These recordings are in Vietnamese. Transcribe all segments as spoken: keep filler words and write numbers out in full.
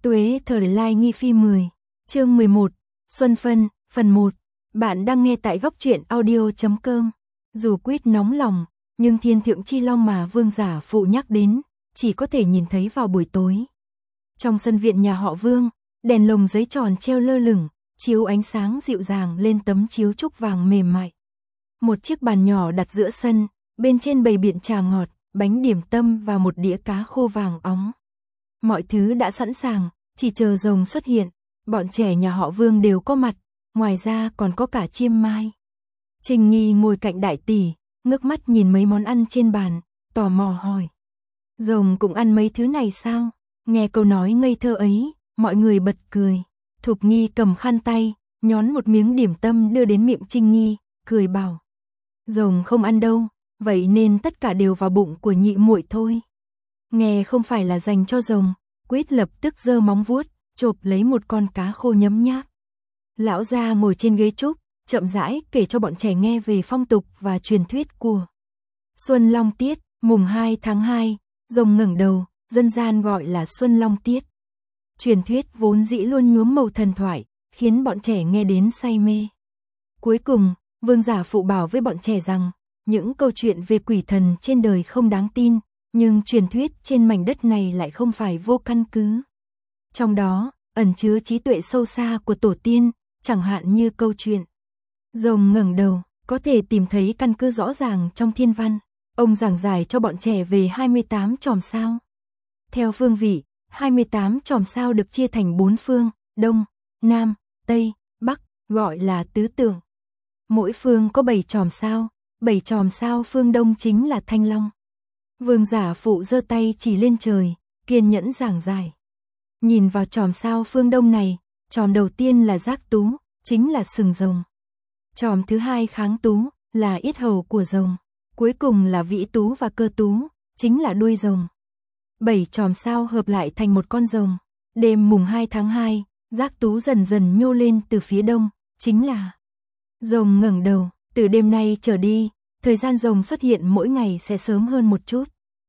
Tuế thời lai nghi phi mười, chương mười một, Xuân Phân, phần một. Bạn đang nghe tại góc truyện audio chấm com. Dù quyết nóng lòng, nhưng thiên thượng chi long mà vương giả phụ nhắc đến, chỉ có thể nhìn thấy vào buổi tối. Trong sân viện nhà họ Vương, đèn lồng giấy tròn treo lơ lửng, chiếu ánh sáng dịu dàng lên tấm chiếu trúc vàng mềm mại. Một chiếc bàn nhỏ đặt giữa sân, bên trên bày biện trà ngọt, bánh điểm tâm và một đĩa cá khô vàng óng. Mọi thứ đã sẵn sàng, chỉ chờ rồng xuất hiện. Bọn trẻ nhà họ Vương đều có mặt, ngoài ra còn có cả Chiêm Mai. Trình Nghi ngồi cạnh đại tỷ, ngước mắt nhìn mấy món ăn trên bàn, tò mò hỏi. Rồng cũng ăn mấy thứ này sao? Nghe câu nói ngây thơ ấy, mọi người bật cười. Thục Nghi cầm khăn tay, nhón một miếng điểm tâm đưa đến miệng Trình Nghi, cười bảo. Rồng không ăn đâu, vậy nên tất cả đều vào bụng của nhị muội thôi. Nghe không phải là dành cho rồng, Quyết lập tức giơ móng vuốt, chộp lấy một con cá khô nhấm nháp. Lão gia ngồi trên ghế trúc, chậm rãi kể cho bọn trẻ nghe về phong tục và truyền thuyết của Xuân Long Tiết, mùng hai tháng hai, rồng ngẩng đầu, dân gian gọi là Xuân Long Tiết. Truyền thuyết vốn dĩ luôn nhuốm màu thần thoại, khiến bọn trẻ nghe đến say mê. Cuối cùng, vương giả phụ bảo với bọn trẻ rằng, những câu chuyện về quỷ thần trên đời không đáng tin, nhưng truyền thuyết trên mảnh đất này lại không phải vô căn cứ. Trong đó, ẩn chứa trí tuệ sâu xa của tổ tiên, chẳng hạn như câu chuyện rồng ngẩng đầu, có thể tìm thấy căn cứ rõ ràng trong thiên văn. Ông giảng giải cho bọn trẻ về hai mươi tám chòm sao. Theo phương vị, hai mươi tám chòm sao được chia thành bốn phương, Đông, Nam, Tây, Bắc, gọi là tứ tượng. Mỗi phương có bảy chòm sao, bảy chòm sao phương Đông chính là Thanh Long. Vương giả phụ giơ tay chỉ lên trời, kiên nhẫn giảng giải. Nhìn vào chòm sao phương Đông này, chòm đầu tiên là Giác Tú, chính là sừng rồng. Chòm thứ hai Kháng Tú, là yết hầu của rồng. Cuối cùng là Vĩ Tú và Cơ Tú, chính là đuôi rồng. Bảy chòm sao hợp lại thành một con rồng. Đêm mùng hai tháng hai, Giác Tú dần dần nhô lên từ phía đông, chính là rồng ngẩng đầu. Từ đêm nay trở đi, thời gian rồng xuất hiện mỗi ngày sẽ sớm hơn một chút.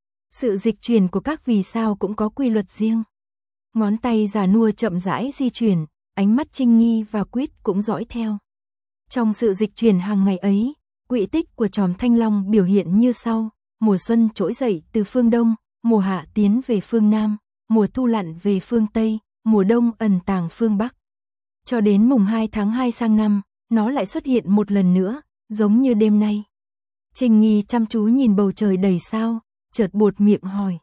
Sự dịch chuyển của các vì sao cũng có quy luật riêng. Ngón tay già nua chậm rãi di chuyển, ánh mắt Trình Nghi và Quyết cũng dõi theo. Trong sự dịch chuyển hàng ngày ấy, quỹ tích của chòm Thanh Long biểu hiện như sau. Mùa xuân trỗi dậy từ phương Đông, mùa hạ tiến về phương Nam, mùa thu lặn về phương Tây, mùa đông ẩn tàng phương Bắc. Cho đến mùng hai tháng hai sang năm, nó lại xuất hiện một lần nữa, giống như đêm nay. Trình Nghi chăm chú nhìn bầu trời đầy sao, chợt buột miệng hỏi.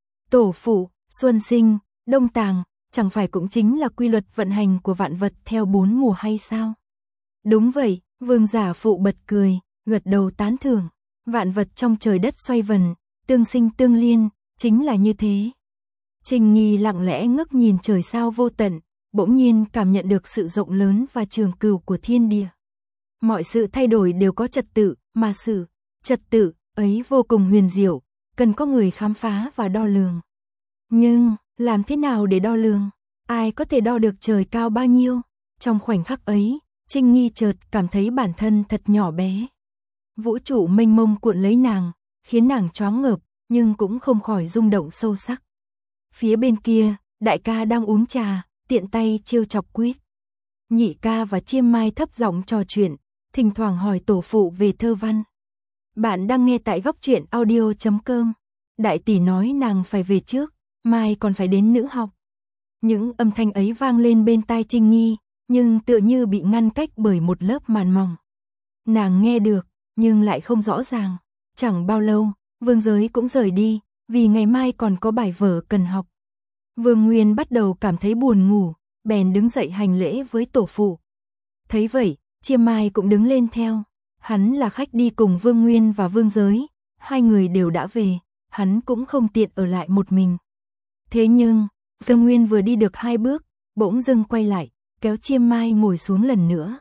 Tổ phụ, xuân sinh, đông tàng, chẳng phải cũng chính là quy luật vận hành của vạn vật theo bốn mùa hay sao? Đúng vậy, vương giả phụ bật cười, gật đầu tán thưởng. Vạn vật trong trời đất xoay vần, tương sinh tương liên, chính là như thế. Trình Nghi lặng lẽ ngước nhìn trời sao vô tận, bỗng nhiên cảm nhận được sự rộng lớn và trường cửu của thiên địa. Mọi sự thay đổi đều có trật tự, mà sự trật tự ấy vô cùng huyền diệu, cần có người khám phá và đo lường. Nhưng, làm thế nào để đo lường? Ai có thể đo được trời cao bao nhiêu? Trong khoảnh khắc ấy, Trình Nghi chợt cảm thấy bản thân thật nhỏ bé. Vũ trụ mênh mông cuộn lấy nàng, khiến nàng choáng ngợp, nhưng cũng không khỏi rung động sâu sắc. Phía bên kia, đại ca đang uống trà, tiện tay trêu chọc Quyết. Nhị ca và Chiêm Mai thấp giọng trò chuyện, thỉnh thoảng hỏi tổ phụ về thơ văn. Bạn đang nghe tại góc truyện audio chấm com. Đại tỷ nói nàng phải về trước, mai còn phải đến nữ học. Những âm thanh ấy vang lên bên tai Trình Nghi, nhưng tựa như bị ngăn cách bởi một lớp màn mỏng. Nàng nghe được, nhưng lại không rõ ràng. Chẳng bao lâu, Vương Giới cũng rời đi, vì ngày mai còn có bài vở cần học. Vương Nguyên bắt đầu cảm thấy buồn ngủ, bèn đứng dậy hành lễ với tổ phụ. Thấy vậy, Chiêm Mai cũng đứng lên theo. Hắn là khách đi cùng Vương Nguyên và Vương Giới, hai người đều đã về, hắn cũng không tiện ở lại một mình. Thế nhưng, Vương Nguyên vừa đi được hai bước, bỗng dưng quay lại, kéo Chiêm Mai ngồi xuống lần nữa.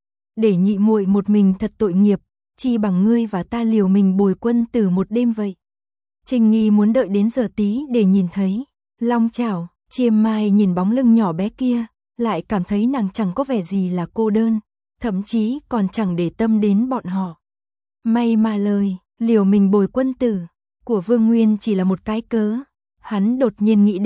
Để nhị muội một mình thật tội nghiệp, chi bằng ngươi và ta liều mình bồi quân tử một đêm vậy. Trình Nghi muốn đợi đến giờ tí để nhìn thấy long chảo. Chiêm Mai nhìn bóng lưng nhỏ bé kia, lại cảm thấy nàng chẳng có vẻ gì là cô đơn, thậm chí còn chẳng để tâm đến bọn họ. May mà lời liều mình bồi quân tử của Vương Nguyên chỉ là một cái cớ. Hắn đột nhiên nghĩ đến,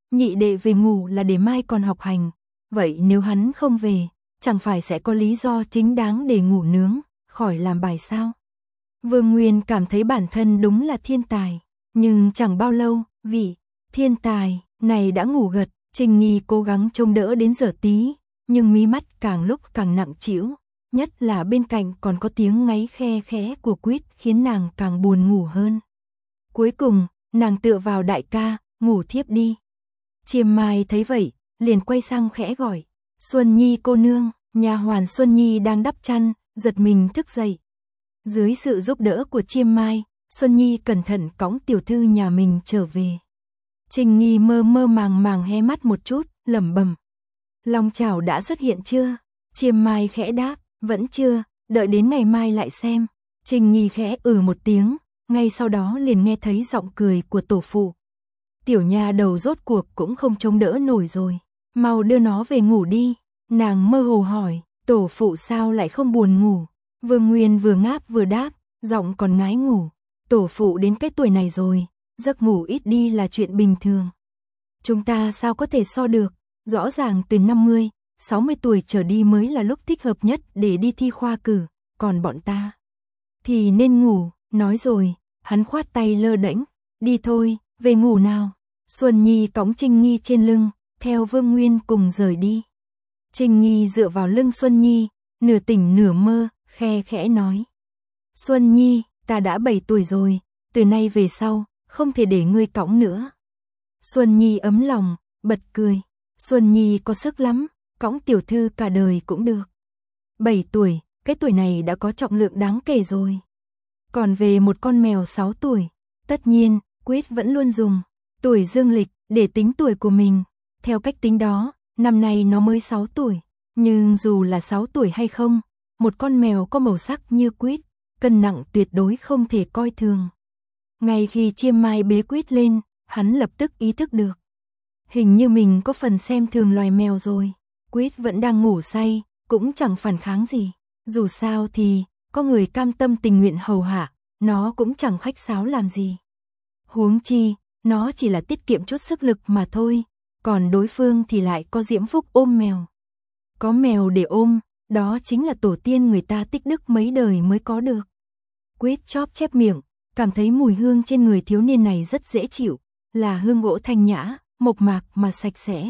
nhị đệ về ngủ là để mai còn học hành. Vậy nếu hắn không về, chẳng phải sẽ có lý do chính đáng để ngủ nướng, khỏi làm bài sao? Vương Nguyên cảm thấy bản thân đúng là thiên tài, nhưng chẳng bao lâu, vị thiên tài này đã ngủ gật. Trình Nhi cố gắng trông đỡ đến giờ tí, nhưng mí mắt càng lúc càng nặng trĩu, nhất là bên cạnh còn có tiếng ngáy khe khẽ của Quýt khiến nàng càng buồn ngủ hơn. Cuối cùng, nàng tựa vào đại ca, ngủ thiếp đi. Chiêm Mai thấy vậy, liền quay sang khẽ gọi, Xuân Nhi cô nương. Nha hoàn Xuân Nhi đang đắp chăn, giật mình thức dậy. Dưới sự giúp đỡ của Chiêm Mai, Xuân Nhi cẩn thận cõng tiểu thư nhà mình trở về. Trình Nhi mơ mơ màng màng hé mắt một chút, lẩm bẩm. Long chảo đã xuất hiện chưa? Chiêm Mai khẽ đáp, vẫn chưa, đợi đến ngày mai lại xem. Trình Nhi khẽ ừ một tiếng, ngay sau đó liền nghe thấy giọng cười của tổ phụ. Tiểu nha đầu rốt cuộc cũng không chống đỡ nổi rồi, mau đưa nó về ngủ đi. Nàng mơ hồ hỏi, tổ phụ sao lại không buồn ngủ? Vương Nguyên vừa ngáp vừa đáp, giọng còn ngái ngủ. Tổ phụ đến cái tuổi này rồi, giấc ngủ ít đi là chuyện bình thường. Chúng ta sao có thể so được, rõ ràng từ năm mươi, sáu mươi tuổi trở đi mới là lúc thích hợp nhất để đi thi khoa cử, còn bọn ta thì nên ngủ. Nói rồi, hắn khoát tay lơ đễnh, đi thôi, về ngủ nào. Xuân Nhi cõng Trinh Nhi trên lưng, theo Vương Nguyên cùng rời đi. Trinh Nhi dựa vào lưng Xuân Nhi, nửa tỉnh nửa mơ, khe khẽ nói. Xuân Nhi, ta đã bảy tuổi rồi, từ nay về sau, không thể để ngươi cõng nữa. Xuân Nhi ấm lòng, bật cười. Xuân Nhi có sức lắm, cõng tiểu thư cả đời cũng được. bảy tuổi, cái tuổi này đã có trọng lượng đáng kể rồi. Còn về một con mèo sáu tuổi, tất nhiên, Quýt vẫn luôn dùng tuổi dương lịch để tính tuổi của mình. Theo cách tính đó, năm nay nó mới sáu tuổi. Nhưng dù là sáu tuổi hay không, một con mèo có màu sắc như Quýt, cân nặng tuyệt đối không thể coi thường. Ngay khi Chiêm Mai bế Quýt lên, hắn lập tức ý thức được. Hình như mình có phần xem thường loài mèo rồi. Quýt vẫn đang ngủ say, cũng chẳng phản kháng gì. Dù sao thì, có người cam tâm tình nguyện hầu hạ, nó cũng chẳng khách sáo làm gì. Huống chi, nó chỉ là tiết kiệm chút sức lực mà thôi, còn đối phương thì lại có diễm phúc ôm mèo. Có mèo để ôm, đó chính là tổ tiên người ta tích đức mấy đời mới có được. Quýt chóp chép miệng, cảm thấy mùi hương trên người thiếu niên này rất dễ chịu, là hương gỗ thanh nhã, mộc mạc mà sạch sẽ.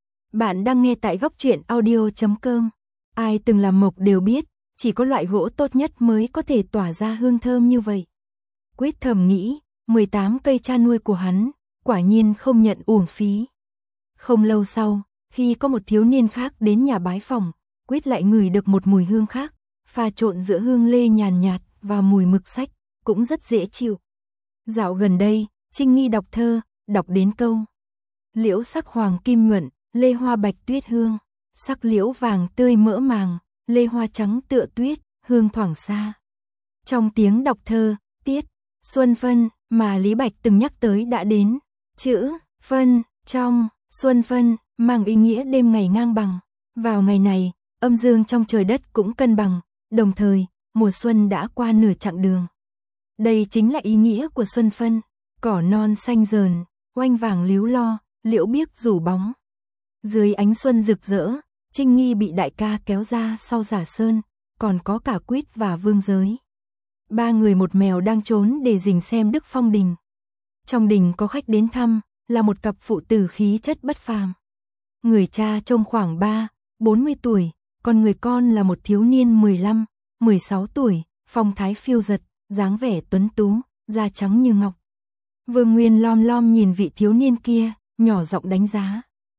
Bạn đang nghe tại góc truyện audio chấm com. Ai từng làm mộc đều biết, chỉ có loại gỗ tốt nhất mới có thể tỏa ra hương thơm như vậy. Quýt thầm nghĩ, mười tám cây cha nuôi của hắn, quả nhiên không nhận uổng phí. Không lâu sau, khi có một thiếu niên khác đến nhà bái phỏng, Quýt lại ngửi được một mùi hương khác, pha trộn giữa hương lê nhàn nhạt và mùi mực sách, cũng rất dễ chịu. Dạo gần đây, Trinh Nhi đọc thơ, đọc đến câu liễu sắc hoàng kim nhuận, lê hoa bạch tuyết hương, sắc liễu vàng tươi mỡ màng, lê hoa trắng tựa tuyết, hương thoảng xa. Trong tiếng đọc thơ, tiết xuân phân mà Lý Bạch từng nhắc tới đã đến. Chữ phân trong xuân phân mang ý nghĩa đêm ngày ngang bằng. Vào ngày này, âm dương trong trời đất cũng cân bằng, đồng thời, mùa xuân đã qua nửa chặng đường. Đây chính là ý nghĩa của xuân phân, cỏ non xanh rờn, oanh vàng líu lo, liễu biếc rủ bóng. Dưới ánh xuân rực rỡ, Trinh Nhi bị đại ca kéo ra sau giả sơn, còn có cả Quýt và Vương Giới. Ba người một mèo đang trốn để rình xem Đức Phong Đình. Trong đình có khách đến thăm, là một cặp phụ tử khí chất bất phàm. Người cha trông khoảng ba, bốn mươi tuổi, còn người con là một thiếu niên mười lăm, mười sáu tuổi, phong thái phiêu dật, dáng vẻ tuấn tú, da trắng như ngọc. Vương Nguyên lom lom nhìn vị thiếu niên kia, nhỏ giọng đánh giá.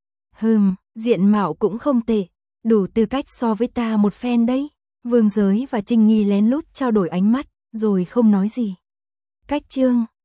Hừm, diện mạo cũng không tệ, đủ tư cách so với ta một phen đấy. Vương Giới và Trinh Nhi lén lút trao đổi ánh mắt, rồi không nói gì. Cách chương